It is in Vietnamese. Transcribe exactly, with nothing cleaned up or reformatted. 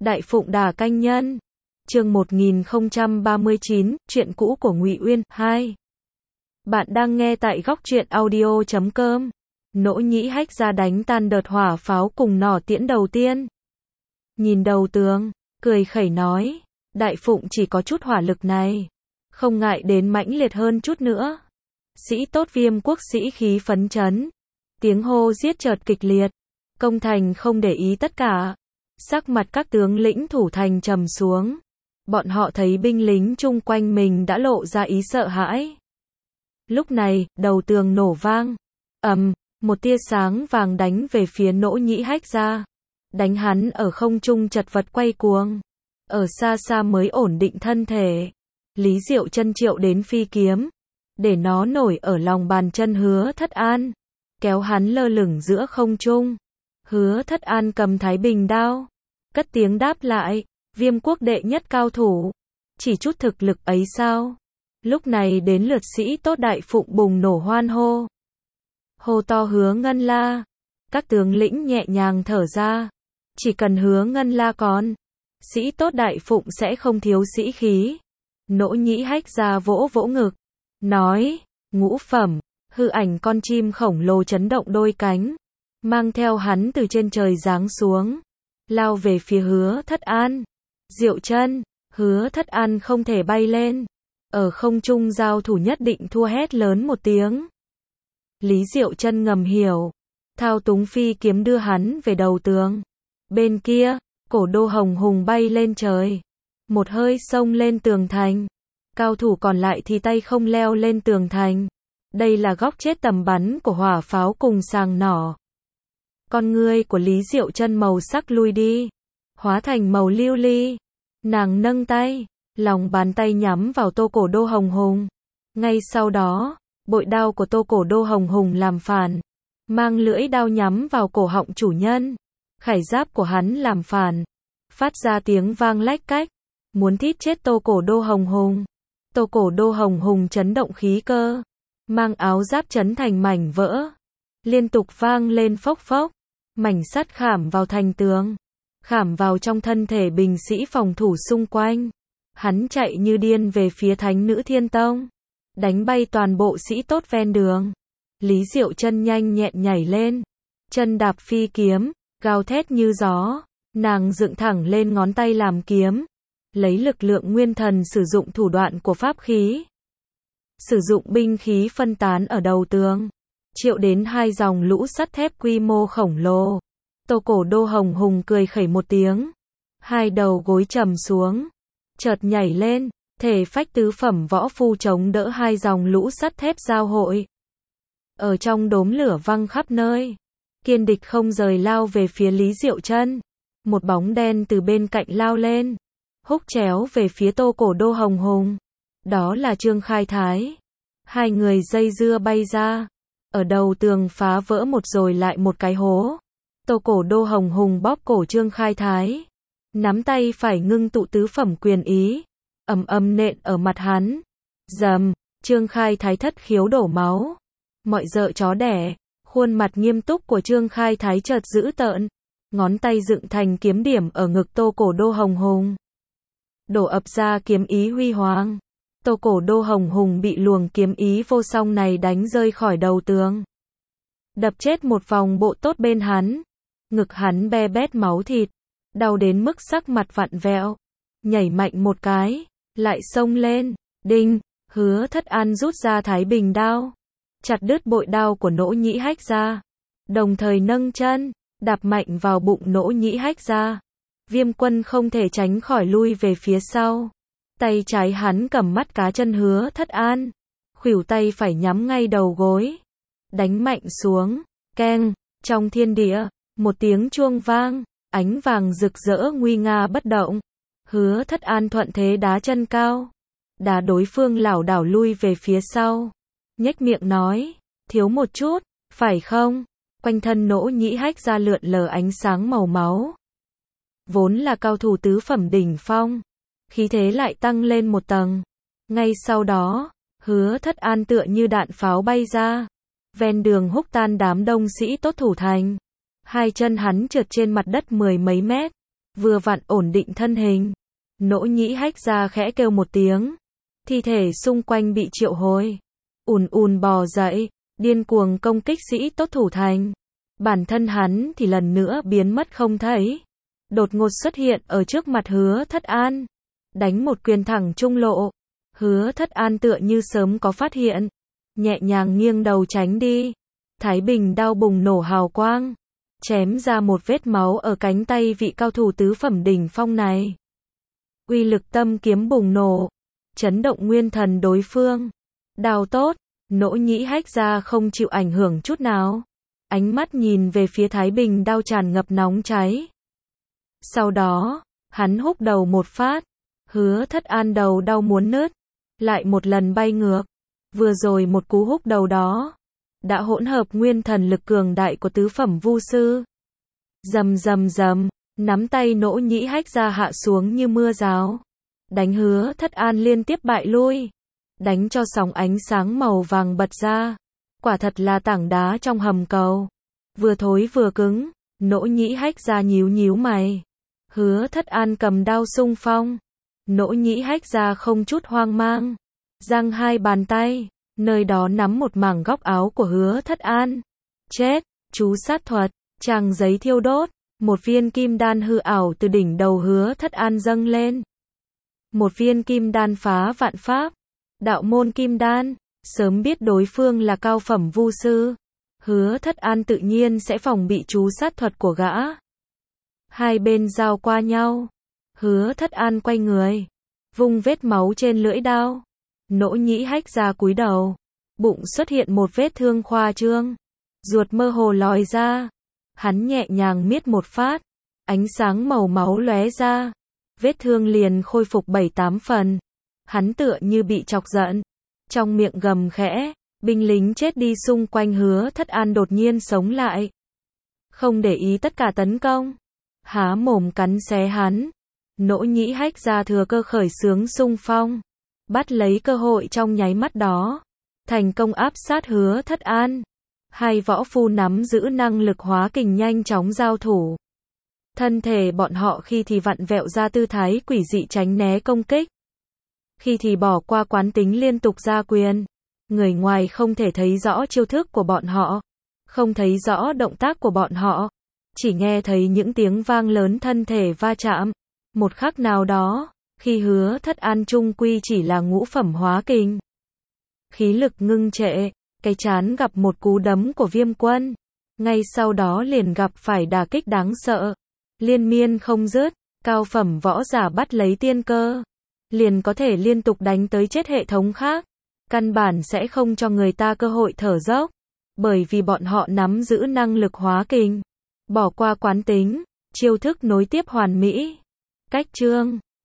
Đại Phụng Đả Canh Nhân. Chương một nghìn không trăm ba mươi chín, chuyện cũ của Ngụy Uyên, hai. Bạn đang nghe tại góc truyện audio chấm com. Nỗ Nhĩ Hách ra đánh tan đợt hỏa pháo cùng nỏ tiễn đầu tiên. Nhìn đầu tường, cười khẩy nói, Đại Phụng chỉ có chút hỏa lực này, không ngại đến mãnh liệt hơn chút nữa. Sĩ tốt Viêm quốc sĩ khí phấn chấn, tiếng hô giết chợt kịch liệt, công thành không để ý tất cả. Sắc mặt các tướng lĩnh thủ thành trầm xuống. Bọn họ thấy binh lính chung quanh mình đã lộ ra ý sợ hãi. Lúc này, đầu tường nổ vang. ầm, một tia sáng vàng đánh về phía Nỗ Nhĩ Hách ra. Đánh hắn ở không trung chật vật quay cuồng. Ở xa xa mới ổn định thân thể. Lý Diệu Chân triệu đến phi kiếm, để nó nổi ở lòng bàn chân Hứa Thất An, kéo hắn lơ lửng giữa không trung. Hứa Thất An cầm Thái Bình đao, cất tiếng đáp lại, Viêm quốc đệ nhất cao thủ, chỉ chút thực lực ấy sao? Lúc này đến lượt sĩ tốt Đại Phụng bùng nổ hoan hô. Hô to Hứa Ngân La, các tướng lĩnh nhẹ nhàng thở ra, chỉ cần Hứa Ngân La còn, sĩ tốt Đại Phụng sẽ không thiếu sĩ khí. Nỗ Nhĩ Hách ra vỗ vỗ ngực, nói, ngũ phẩm, hư ảnh con chim khổng lồ chấn động đôi cánh, mang theo hắn từ trên trời giáng xuống, lao về phía Hứa Thất An. Diệu Chân, Hứa Thất An không thể bay lên, ở không trung giao thủ nhất định thua, hét lớn một tiếng. Lý Diệu Chân ngầm hiểu, thao túng phi kiếm đưa hắn về đầu tường. Bên kia, Cổ Đô Hồng Hùng bay lên trời, một hơi xông lên tường thành. Cao thủ còn lại thì tay không leo lên tường thành. Đây là góc chết tầm bắn của hỏa pháo cùng sàng nỏ. Con ngươi của Lý Diệu Chân màu sắc lui đi, hóa thành màu lưu ly. Nàng nâng tay, lòng bàn tay nhắm vào tô Cổ Đô Hồng Hùng. Ngay sau đó, bội đao của tô Cổ Đô Hồng Hùng làm phản, mang lưỡi đao nhắm vào cổ họng chủ nhân. Khải giáp của hắn làm phản, phát ra tiếng vang lách cách, muốn thít chết tô Cổ Đô Hồng Hùng. Tô Cổ Đô Hồng Hùng chấn động khí cơ, mang áo giáp chấn thành mảnh vỡ, liên tục vang lên phốc phốc, mảnh sắt khảm vào thành tường, khảm vào trong thân thể binh sĩ phòng thủ xung quanh. Hắn chạy như điên về phía Thánh Nữ Thiên Tông, đánh bay toàn bộ sĩ tốt ven đường. Lý Diệu Chân nhanh nhẹn nhảy lên, chân đạp phi kiếm, gào thét như gió, nàng dựng thẳng lên ngón tay làm kiếm, lấy lực lượng nguyên thần sử dụng thủ đoạn của pháp khí, sử dụng binh khí phân tán ở đầu tường, triệu đến hai dòng lũ sắt thép quy mô khổng lồ. Tô Cổ Đô Hồng Hùng cười khẩy một tiếng, hai đầu gối trầm xuống, chợt nhảy lên, thể phách tứ phẩm võ phu chống đỡ hai dòng lũ sắt thép giao hội. Ở trong đốm lửa văng khắp nơi, kiên địch không rời lao về phía Lý Diệu Chân. Một bóng đen từ bên cạnh lao lên, húc chéo về phía Tô Cổ Đô Hồng Hùng. Đó là Trương Khai Thái. Hai người dây dưa bay ra, ở đầu tường phá vỡ một rồi lại một cái hố. Tô Cổ Đô Hồng Hùng bóp cổ Trương Khai Thái, nắm tay phải ngưng tụ tứ phẩm quyền ý, ầm ầm nện ở mặt hắn. Dầm, Trương Khai Thái thất khiếu đổ máu. Mọi dợ chó đẻ, khuôn mặt nghiêm túc của Trương Khai Thái chợt dữ tợn, ngón tay dựng thành kiếm điểm ở ngực Tô Cổ Đô Hồng Hùng. Đổ ập ra kiếm ý huy hoàng. Tô Cổ Đô Hồng Hùng bị luồng kiếm ý vô song này đánh rơi khỏi đầu tường, đập chết một vòng bộ tốt bên hắn. Ngực hắn be bét máu thịt, đau đến mức sắc mặt vặn vẹo, nhảy mạnh một cái, lại xông lên. Đinh, Hứa Thất An rút ra Thái Bình đao, chặt đứt bội đao của Nỗ Nhĩ Hách ra, đồng thời nâng chân, đạp mạnh vào bụng Nỗ Nhĩ Hách ra. Viêm quân không thể tránh khỏi lui về phía sau. Tay trái hắn cầm mắt cá chân Hứa Thất An, khuỷu tay phải nhắm ngay đầu gối, đánh mạnh xuống. Keng, trong thiên địa, một tiếng chuông vang, ánh vàng rực rỡ nguy nga bất động. Hứa Thất An thuận thế đá chân cao, đá đối phương lảo đảo lui về phía sau, nhếch miệng nói, thiếu một chút, phải không? Quanh thân Nỗ Nhĩ Hách ra lượn lờ ánh sáng màu máu. Vốn là cao thủ tứ phẩm đỉnh phong, khí thế lại tăng lên một tầng. Ngay sau đó, Hứa Thất An tựa như đạn pháo bay ra, ven đường húc tan đám đông sĩ tốt thủ thành. Hai chân hắn trượt trên mặt đất mười mấy mét, vừa vặn ổn định thân hình. Nỗ nhĩ hách ra khẽ kêu một tiếng. Thi thể xung quanh bị triệu hồi. Ùn ùn bò dậy, điên cuồng công kích sĩ tốt thủ thành. Bản thân hắn thì lần nữa biến mất không thấy. Đột ngột xuất hiện ở trước mặt Hứa Thất An. Đánh một quyền thẳng trung lộ. Hứa Thất An tựa như sớm có phát hiện. Nhẹ nhàng nghiêng đầu tránh đi. Thái Bình đao bùng nổ hào quang. Chém ra một vết máu ở cánh tay vị cao thủ tứ phẩm đỉnh phong này. Uy lực tâm kiếm bùng nổ. Chấn động nguyên thần đối phương. Đao tốt. Nỗ nhĩ hách ra không chịu ảnh hưởng chút nào. Ánh mắt nhìn về phía Thái Bình đao tràn ngập nóng cháy. Sau đó, hắn húc đầu một phát. Hứa Thất An đầu đau muốn nứt. Lại một lần bay ngược. Vừa rồi một cú húc đầu đó. Đã hỗn hợp nguyên thần lực cường đại của tứ phẩm vu sư. Rầm rầm rầm. Nắm tay nỗ nhĩ hách ra hạ xuống như mưa rào. Đánh Hứa Thất An liên tiếp bại lui. Đánh cho sóng ánh sáng màu vàng bật ra. Quả thật là tảng đá trong hầm cầu. Vừa thối vừa cứng. Nỗ nhĩ hách ra nhíu nhíu mày. Hứa Thất An cầm đao xung phong. Nỗ nhĩ hách ra không chút hoang mang. Giang hai bàn tay. Nơi đó nắm một mảng góc áo của Hứa Thất An. Chết. Chú sát thuật. Trang giấy thiêu đốt. Một viên kim đan hư ảo từ đỉnh đầu Hứa Thất An dâng lên. Một viên kim đan phá vạn pháp. Đạo môn kim đan. Sớm biết đối phương là cao phẩm vu sư. Hứa Thất An tự nhiên sẽ phòng bị chú sát thuật của gã. Hai bên giao qua nhau. Hứa Thất An quay người. Vung vết máu trên lưỡi đao. Nỗ nhĩ hách ra cúi đầu. Bụng xuất hiện một vết thương khoa trương. Ruột mơ hồ lòi ra. Hắn nhẹ nhàng miết một phát. Ánh sáng màu máu lóe ra. Vết thương liền khôi phục bảy tám phần. Hắn tựa như bị chọc giận. Trong miệng gầm khẽ. Binh lính chết đi xung quanh Hứa Thất An đột nhiên sống lại. Không để ý tất cả tấn công. Há mồm cắn xé hắn. Nỗ nhĩ hách ra thừa cơ khởi xướng xung phong. Bắt lấy cơ hội trong nháy mắt đó. Thành công áp sát Hứa Thất An. Hai võ phu nắm giữ năng lực hóa kình nhanh chóng giao thủ. Thân thể bọn họ khi thì vặn vẹo ra tư thái quỷ dị tránh né công kích. Khi thì bỏ qua quán tính liên tục ra quyền. Người ngoài không thể thấy rõ chiêu thức của bọn họ. Không thấy rõ động tác của bọn họ. Chỉ nghe thấy những tiếng vang lớn thân thể va chạm. Một khắc nào đó, khi Hứa Thất An trung quy chỉ là ngũ phẩm hóa kình. Khí lực ngưng trệ, cái chán gặp một cú đấm của Viêm Quân. Ngay sau đó liền gặp phải đả kích đáng sợ. Liên miên không dứt, cao phẩm võ giả bắt lấy tiên cơ. Liền có thể liên tục đánh tới chết hệ thống khác. Căn bản sẽ không cho người ta cơ hội thở dốc. Bởi vì bọn họ nắm giữ năng lực hóa kình. Bỏ qua quán tính, chiêu thức nối tiếp hoàn mỹ. Cách chương